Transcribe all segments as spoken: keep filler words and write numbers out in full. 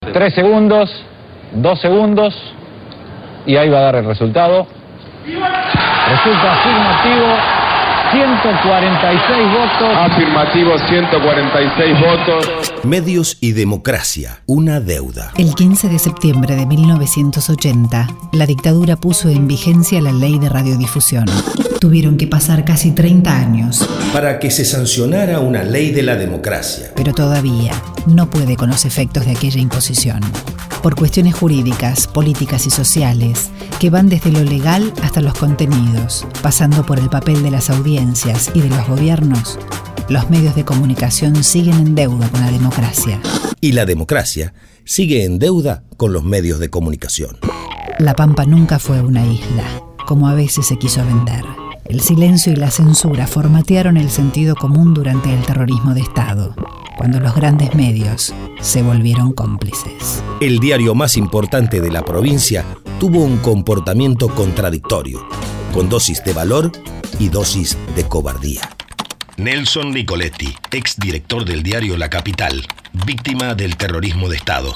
Tres segundos, dos segundos, y ahí va a dar el resultado. Resulta afirmativo, ciento cuarenta y seis votos. Afirmativo, ciento cuarenta y seis votos. Medios y democracia, una deuda. El quince de septiembre de mil novecientos ochenta, la dictadura puso en vigencia la ley de radiodifusión. Tuvieron que pasar casi treinta años para que se sancionara una ley de la democracia. Pero todavía no puede con los efectos de aquella imposición. Por cuestiones jurídicas, políticas y sociales, que van desde lo legal hasta los contenidos, pasando por el papel de las audiencias y de los gobiernos, los medios de comunicación siguen en deuda con la democracia. Y la democracia sigue en deuda con los medios de comunicación. La Pampa nunca fue una isla, como a veces se quiso vender. El silencio y la censura formatearon el sentido común durante el terrorismo de Estado, cuando los grandes medios se volvieron cómplices. El diario más importante de la provincia tuvo un comportamiento contradictorio, con dosis de valor y dosis de cobardía. Nelson Nicoletti, exdirector del diario La Capital, víctima del terrorismo de Estado.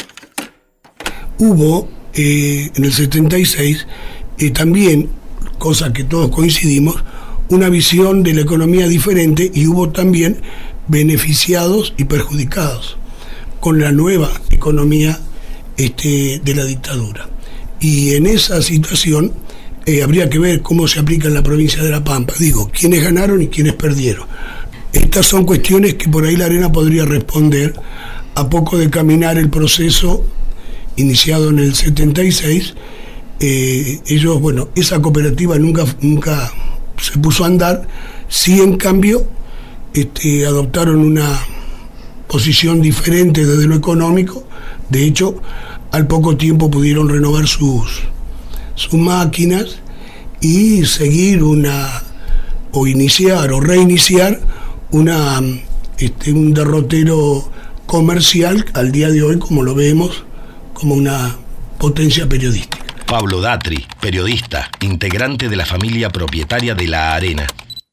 Hubo, eh, en el setenta y seis, eh, también, cosa que todos coincidimos, una visión de la economía diferente, y hubo también beneficiados y perjudicados con la nueva economía este, de la dictadura. Y en esa situación eh, habría que ver cómo se aplica en la provincia de La Pampa. Digo, quiénes ganaron y quiénes perdieron. Estas son cuestiones que por ahí la Arena podría responder a poco de caminar el proceso iniciado en el setenta y seis. Eh, ellos, bueno, esa cooperativa nunca, nunca se puso a andar. Sí, en cambio, Este, adoptaron una posición diferente desde lo económico. De hecho, al poco tiempo pudieron renovar sus, sus máquinas y seguir una, o iniciar o reiniciar una, este, un derrotero comercial al día de hoy, como lo vemos, como una potencia periodística. Pablo Datri, periodista, integrante de la familia propietaria de La Arena.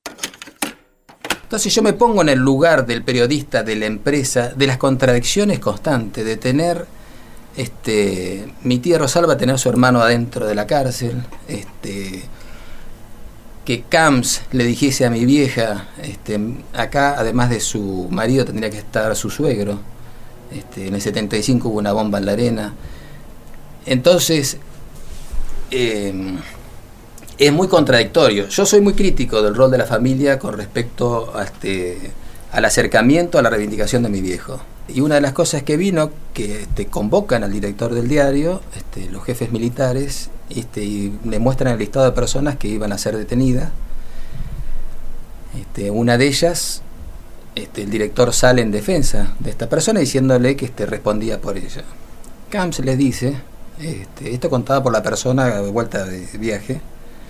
Entonces yo me pongo en el lugar del periodista, de la empresa, de las contradicciones constantes, de tener, este, mi tía Rosalba tener a su hermano adentro de la cárcel, este, que Camps le dijese a mi vieja, este, acá además de su marido tendría que estar su suegro, este, en el setenta y cinco hubo una bomba en La Arena. Entonces, eh, es muy contradictorio. Yo soy muy crítico del rol de la familia con respecto a este, al acercamiento a la reivindicación de mi viejo. Y una de las cosas que vino, que este, convocan al director del diario, este, los jefes militares, este, y le muestran el listado de personas que iban a ser detenidas. Este, una de ellas, este, el director sale en defensa de esta persona diciéndole que este, respondía por ella. Camps les dice, este, esto contado por la persona de vuelta de viaje,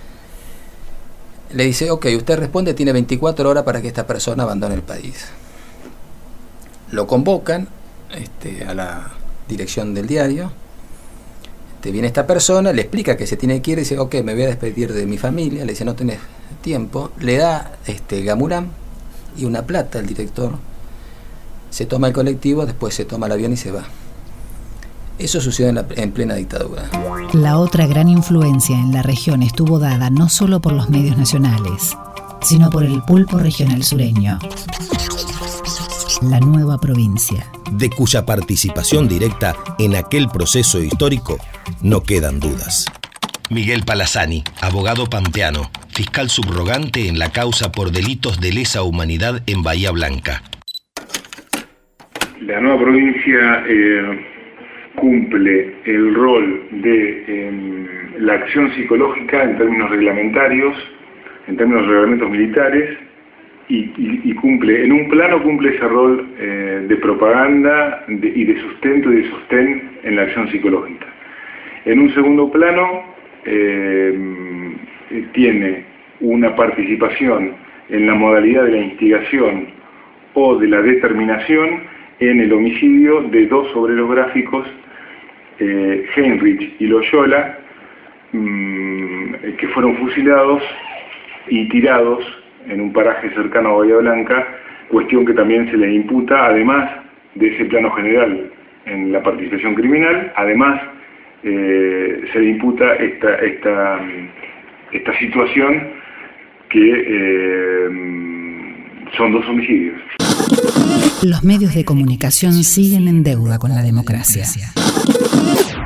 le dice, ok, usted responde, tiene veinticuatro horas para que esta persona abandone el país. Lo convocan este, a la dirección del diario, este, viene esta persona, le explica que se tiene que ir, y dice, ok, me voy a despedir de mi familia, le dice, no tenés tiempo, le da este, gamuram y una plata al director, se toma el colectivo, después se toma el avión y se va. Eso sucedió en, la, en plena dictadura. La otra gran influencia en la región estuvo dada no solo por los medios nacionales, sino por el pulpo regional sureño, la nueva provincia, de cuya participación directa en aquel proceso histórico no quedan dudas. Miguel Palazani, abogado pampeano, fiscal subrogante en la causa por delitos de lesa humanidad en Bahía Blanca. La nueva provincia eh... cumple el rol de eh, la acción psicológica en términos reglamentarios, en términos de reglamentos militares, y, y, y cumple, en un plano cumple ese rol eh, de propaganda de, y de sustento y de sostén en la acción psicológica. En un segundo plano eh, tiene una participación en la modalidad de la instigación o de la determinación en el homicidio de dos obreros gráficos, eh, Heinrich y Loyola, mmm, que fueron fusilados y tirados en un paraje cercano a Bahía Blanca, cuestión que también se le imputa, además de ese plano general en la participación criminal. Además, eh, se le imputa esta, esta, esta situación que eh, son dos homicidios. Los medios de comunicación siguen en deuda con la democracia.